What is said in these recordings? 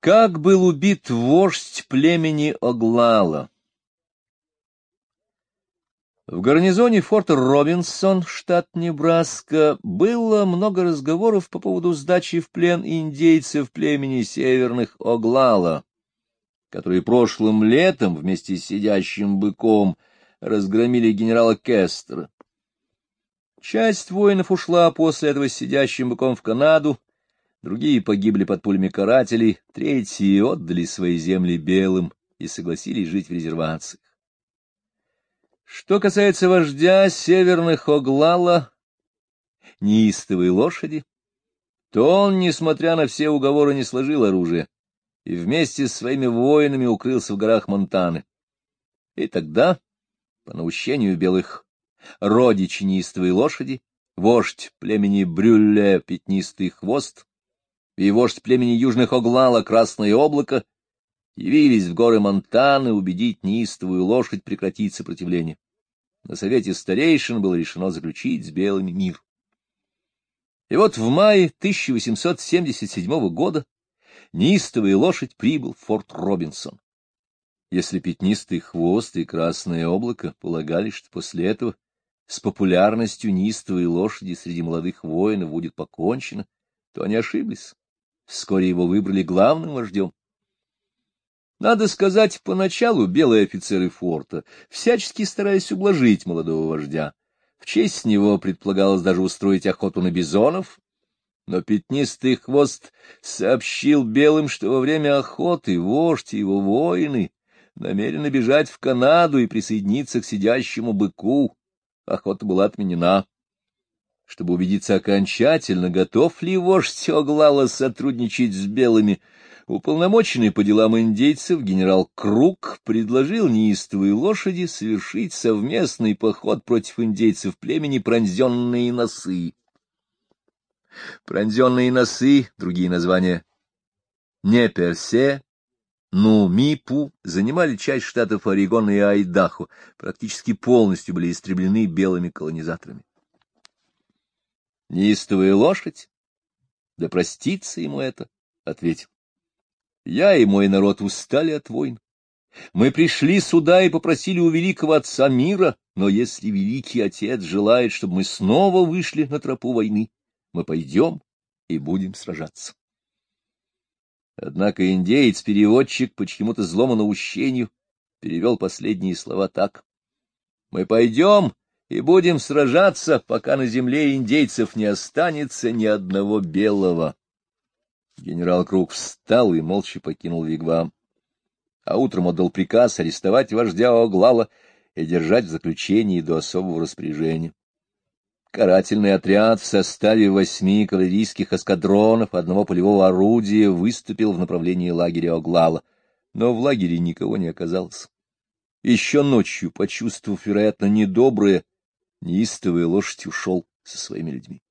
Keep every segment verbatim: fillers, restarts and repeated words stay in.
Как был убит вождь племени Оглала? В гарнизоне форта Робинсон, штат Небраска, было много разговоров по поводу сдачи в плен индейцев племени северных Оглала, которые прошлым летом вместе с сидящим быком разгромили генерала Кестера. Часть воинов ушла после этого с сидящим быком в Канаду, другие погибли под пулями карателей, третьи отдали свои земли белым и согласились жить в резервациях. Что касается вождя северных Оглала, неистовой лошади, то он, несмотря на все уговоры, не сложил оружие и вместе с своими воинами укрылся в горах Монтаны. И тогда, по наущению белых, родичи неистовой лошади, вождь племени Брюлле Пятнистый Хвост и вождь племени Южных Оглала Красное Облако явились в горы Монтаны убедить неистовую лошадь прекратить сопротивление. На совете старейшин было решено заключить с белыми мир. И вот в мае тысяча восемьсот семьдесят седьмого года неистовая лошадь прибыл в форт Робинсон. Если Пятнистый Хвост и Красное Облако полагали, что после этого с популярностью неистовой лошади среди молодых воинов будет покончено, то они ошиблись. Вскоре его выбрали главным вождем. Надо сказать, поначалу белые офицеры форта всячески старались ублажить молодого вождя. В честь него предполагалось даже устроить охоту на бизонов, но Пятнистый Хвост сообщил белым, что во время охоты вождь и его воины намерены бежать в Канаду и присоединиться к сидящему быку. Охота была отменена. Чтобы убедиться окончательно, готов ли вождь Оглала сотрудничать с белыми, уполномоченный по делам индейцев генерал Крук предложил неистовой лошади совершить совместный поход против индейцев племени Пронзенные Носы. Пронзенные Носы, другие названия Неперсе, Ну-Мипу, занимали часть штатов Орегон и Айдахо, практически полностью были истреблены белыми колонизаторами. Неистовая лошадь, да простится ему это, ответил: я и мой народ устали от войн. Мы пришли сюда и попросили у великого отца мира, но если великий отец желает, чтобы мы снова вышли на тропу войны, мы пойдем и будем сражаться. Однако индеец-переводчик по чьему-то злому наущению перевел последние слова так: мы пойдем и будем сражаться, пока на земле индейцев не останется ни одного белого. Генерал Крук встал и молча покинул вигвам, а утром отдал приказ арестовать вождя Оглала и держать в заключении до особого распоряжения. Карательный отряд в составе восьми кавалерийских эскадронов одного полевого орудия выступил в направлении лагеря Оглала, но в лагере никого не оказалось. Еще ночью, почувствовав, вероятно, недоброе, неистовая лошадь ушел со своими людьми.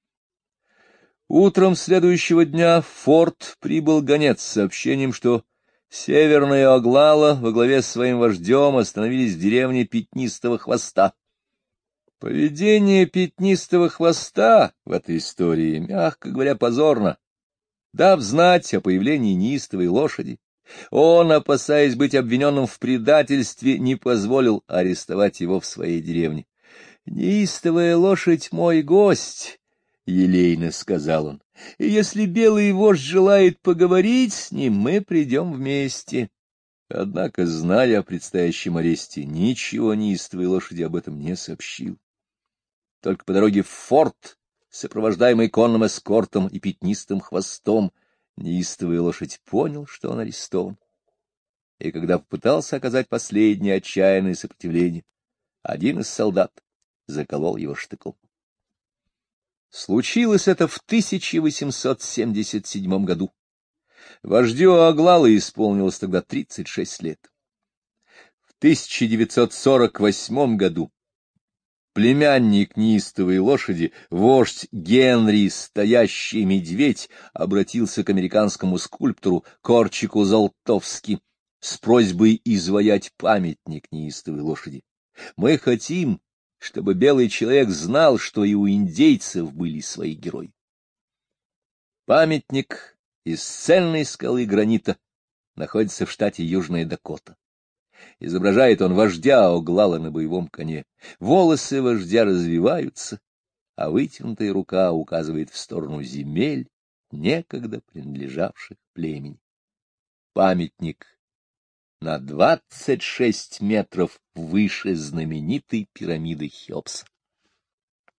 Утром следующего дня в форт прибыл гонец с сообщением, что северные Оглала во главе с своим вождем остановились в деревне Пятнистого Хвоста. Поведение Пятнистого Хвоста в этой истории, мягко говоря, позорно. Дав знать о появлении неистовой лошади, он, опасаясь быть обвиненным в предательстве, не позволил арестовать его в своей деревне. «Неистовая лошадь — мой гость», — елейно сказал он, — «и если белый вождь желает поговорить с ним, мы придем вместе». Однако, зная о предстоящем аресте, ничего неистовой лошади об этом не сообщил. Только по дороге в форт, сопровождаемый конным эскортом и Пятнистым Хвостом, неистовая лошадь понял, что он арестован. И когда попытался оказать последнее отчаянное сопротивление, один из солдат заколол его штыком. Случилось это в тысяча восемьсот семьдесят седьмом году. Вождю Оглала исполнилось тогда тридцать шесть лет. В тысяча девятьсот сорок восьмом году племянник неистовой лошади, вождь Генри Стоящий Медведь, обратился к американскому скульптору Корчику Золотовски с просьбой изваять памятник неистовой лошади. Мы хотим, чтобы белый человек знал, что и у индейцев были свои герои. Памятник из цельной скалы гранита находится в штате Южная Дакота. Изображает он вождя Оглала на боевом коне. Волосы вождя развиваются, а вытянутая рука указывает в сторону земель, некогда принадлежавших племени. Памятник на двадцать шесть метров выше знаменитой пирамиды Хеопса.